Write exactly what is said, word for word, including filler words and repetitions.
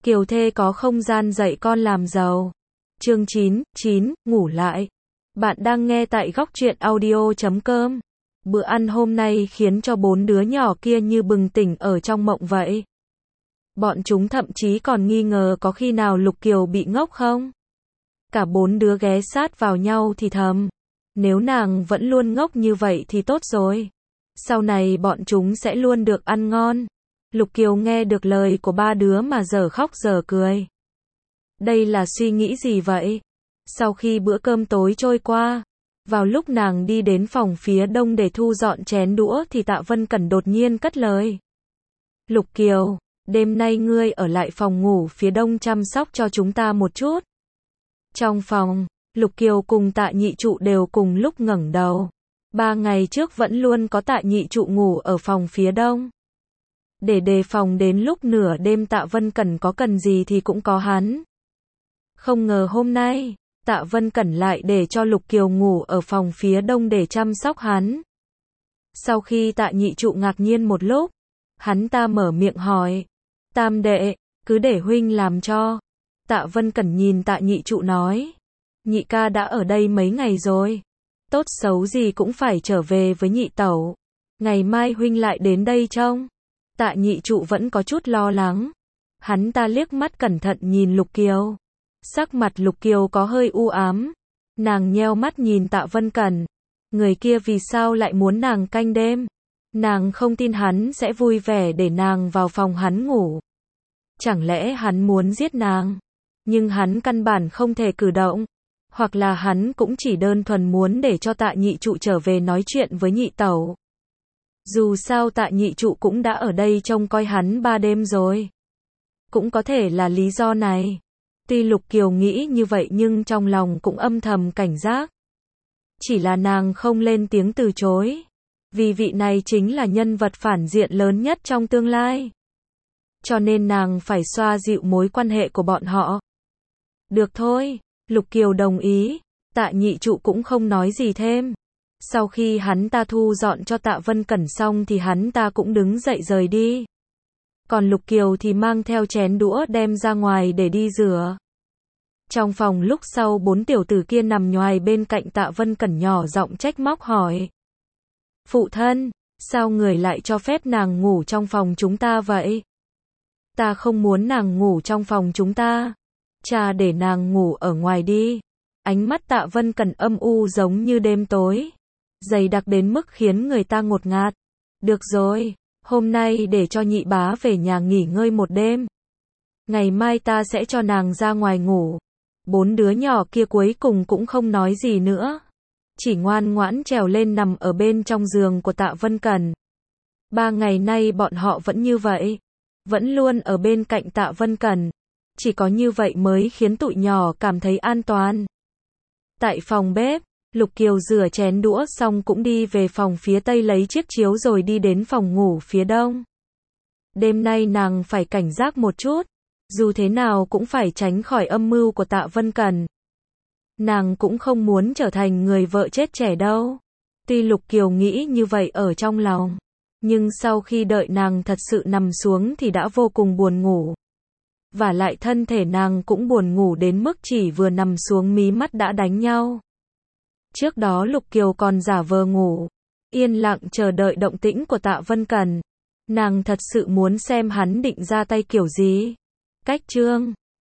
Kiều thê có không gian dạy con làm giàu. Chương chín, chín, ngủ lại. Bạn đang nghe tại góc truyện audio chấm com. Bữa ăn hôm nay khiến cho bốn đứa nhỏ kia như bừng tỉnh ở trong mộng vậy. Bọn chúng thậm chí còn nghi ngờ có khi nào Lục Kiều bị ngốc không? Cả bốn đứa ghé sát vào nhau thì thầm. Nếu nàng vẫn luôn ngốc như vậy thì tốt rồi. Sau này bọn chúng sẽ luôn được ăn ngon. Lục Kiều nghe được lời của ba đứa mà giờ khóc giờ cười. Đây là suy nghĩ gì vậy? Sau khi bữa cơm tối trôi qua, vào lúc nàng đi đến phòng phía đông để thu dọn chén đũa thì Tạ Vân Cẩn đột nhiên cất lời. Lục Kiều, đêm nay ngươi ở lại phòng ngủ phía đông chăm sóc cho chúng ta một chút. Trong phòng, Lục Kiều cùng Tạ Nhị Trụ đều cùng lúc ngẩng đầu. Ba ngày trước vẫn luôn có Tạ Nhị Trụ ngủ ở phòng phía đông. Để đề phòng đến lúc nửa đêm Tạ Vân Cẩn có cần gì thì cũng có hắn. Không ngờ hôm nay, Tạ Vân Cẩn lại để cho Lục Kiều ngủ ở phòng phía đông để chăm sóc hắn. Sau khi Tạ Nhị Trụ ngạc nhiên một lúc, hắn ta mở miệng hỏi. Tam đệ, cứ để huynh làm cho. Tạ Vân Cẩn nhìn Tạ Nhị Trụ nói. Nhị ca đã ở đây mấy ngày rồi. Tốt xấu gì cũng phải trở về với nhị tẩu. Ngày mai huynh lại đến đây trông. Tạ Nhị Trụ vẫn có chút lo lắng. Hắn ta liếc mắt cẩn thận nhìn Lục Kiều. Sắc mặt Lục Kiều có hơi u ám. Nàng nheo mắt nhìn Tạ Vân Cẩn. Người kia vì sao lại muốn nàng canh đêm? Nàng không tin hắn sẽ vui vẻ để nàng vào phòng hắn ngủ. Chẳng lẽ hắn muốn giết nàng? Nhưng hắn căn bản không thể cử động. Hoặc là hắn cũng chỉ đơn thuần muốn để cho Tạ Nhị Trụ trở về nói chuyện với nhị tẩu. Dù sao Tạ Nhị Trụ cũng đã ở đây trông coi hắn ba đêm rồi. Cũng có thể là lý do này. Tuy Lục Kiều nghĩ như vậy nhưng trong lòng cũng âm thầm cảnh giác. Chỉ là nàng không lên tiếng từ chối. Vì vị này chính là nhân vật phản diện lớn nhất trong tương lai. Cho nên nàng phải xoa dịu mối quan hệ của bọn họ. Được thôi, Lục Kiều đồng ý. Tạ Nhị Trụ cũng không nói gì thêm. Sau khi hắn ta thu dọn cho Tạ Vân Cẩn xong thì hắn ta cũng đứng dậy rời đi. Còn Lục Kiều thì mang theo chén đũa đem ra ngoài để đi rửa. Trong phòng lúc sau bốn tiểu tử kia nằm nhoài bên cạnh Tạ Vân Cẩn nhỏ giọng trách móc hỏi. Phụ thân, sao người lại cho phép nàng ngủ trong phòng chúng ta vậy? Ta không muốn nàng ngủ trong phòng chúng ta. Cha để nàng ngủ ở ngoài đi. Ánh mắt Tạ Vân Cẩn âm u giống như đêm tối. Dày đặc đến mức khiến người ta ngột ngạt. Được rồi, hôm nay để cho nhị bá về nhà nghỉ ngơi một đêm. Ngày mai ta sẽ cho nàng ra ngoài ngủ. Bốn đứa nhỏ kia cuối cùng cũng không nói gì nữa. Chỉ ngoan ngoãn trèo lên nằm ở bên trong giường của Tạ Vân Cẩn. Ba ngày nay bọn họ vẫn như vậy. Vẫn luôn ở bên cạnh Tạ Vân Cẩn. Chỉ có như vậy mới khiến tụi nhỏ cảm thấy an toàn. Tại phòng bếp, Lục Kiều rửa chén đũa xong cũng đi về phòng phía tây lấy chiếc chiếu rồi đi đến phòng ngủ phía đông. Đêm nay nàng phải cảnh giác một chút. Dù thế nào cũng phải tránh khỏi âm mưu của Tạ Vân Cẩn. Nàng cũng không muốn trở thành người vợ chết trẻ đâu. Tuy Lục Kiều nghĩ như vậy ở trong lòng. Nhưng sau khi đợi nàng thật sự nằm xuống thì đã vô cùng buồn ngủ. Và lại thân thể nàng cũng buồn ngủ đến mức chỉ vừa nằm xuống mí mắt đã đánh nhau. Trước đó Lục Kiều còn giả vờ ngủ. Yên lặng chờ đợi động tĩnh của Tạ Vân Cẩn. Nàng thật sự muốn xem hắn định ra tay kiểu gì. Cách chương